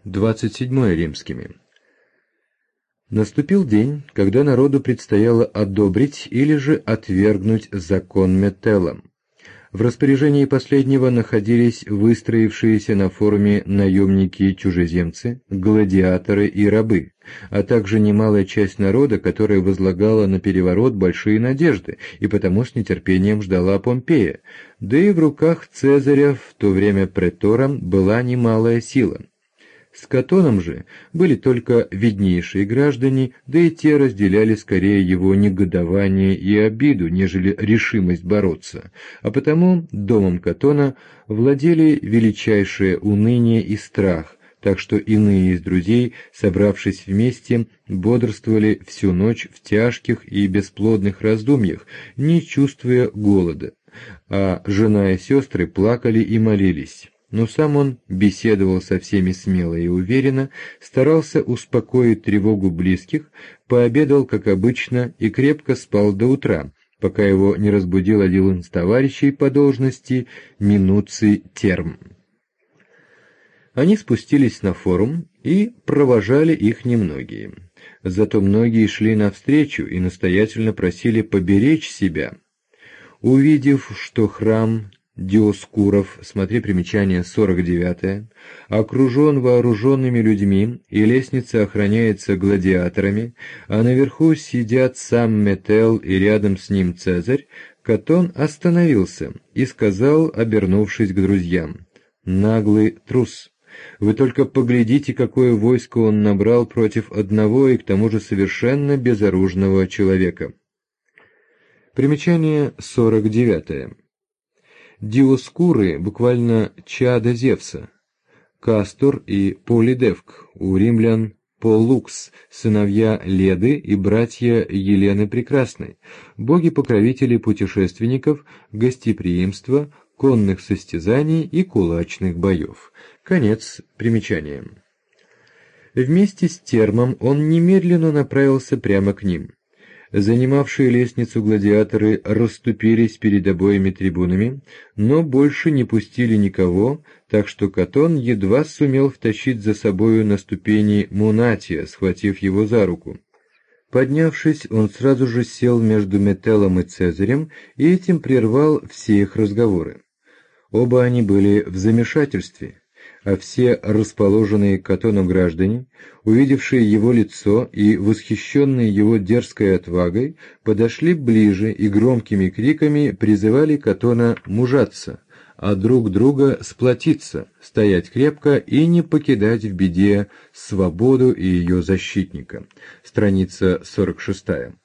27 римскими. Наступил день, когда народу предстояло одобрить или же отвергнуть закон Метелла. В распоряжении последнего находились выстроившиеся на форуме наемники-чужеземцы, гладиаторы и рабы, а также немалая часть народа, которая возлагала на переворот большие надежды и потому с нетерпением ждала Помпея, да и в руках Цезаря, в то время претора, была немалая сила. С Катоном же были только виднейшие граждане, да и те разделяли скорее его негодование и обиду, нежели решимость бороться, а потому домом Катона владели величайшее уныние и страх, так что иные из друзей, собравшись вместе, бодрствовали всю ночь в тяжких и бесплодных раздумьях, не чувствуя голода, а жена и сестры плакали и молились. Но сам он беседовал со всеми смело и уверенно, старался успокоить тревогу близких, пообедал, как обычно, и крепко спал до утра, пока его не разбудил один из товарищей по должности Минуций Терм. Они спустились на форум, и провожали их немногие. Зато многие шли навстречу и настоятельно просили поберечь себя. Увидев, что храм Диоскуров, смотри примечание 49, окружен вооруженными людьми, и лестница охраняется гладиаторами, а наверху сидят сам Метелл и рядом с ним Цезарь, Катон остановился и сказал, обернувшись к друзьям: «Наглый трус! Вы только поглядите, какое войско он набрал против одного и к тому же совершенно безоружного человека». Примечание 49. Диоскуры буквально чада Зевса, Кастор и Полидевк, у римлян Поллукс, сыновья Леды и братья Елены Прекрасной, боги-покровители путешественников, гостеприимства, конных состязаний и кулачных боев. Конец примечания. Вместе с Термом он немедленно направился прямо к ним. Занимавшие лестницу гладиаторы расступились перед обоими трибунами, но больше не пустили никого, так что Катон едва сумел втащить за собою на ступени Мунатия, схватив его за руку. Поднявшись, он сразу же сел между Метеллом и Цезарем и этим прервал все их разговоры. Оба они были в замешательстве, а все расположенные к Катону граждане, увидевшие его лицо и восхищенные его дерзкой отвагой, подошли ближе и громкими криками призывали Катона мужаться, а друг друга сплотиться, стоять крепко и не покидать в беде свободу и ее защитника. Страница 46.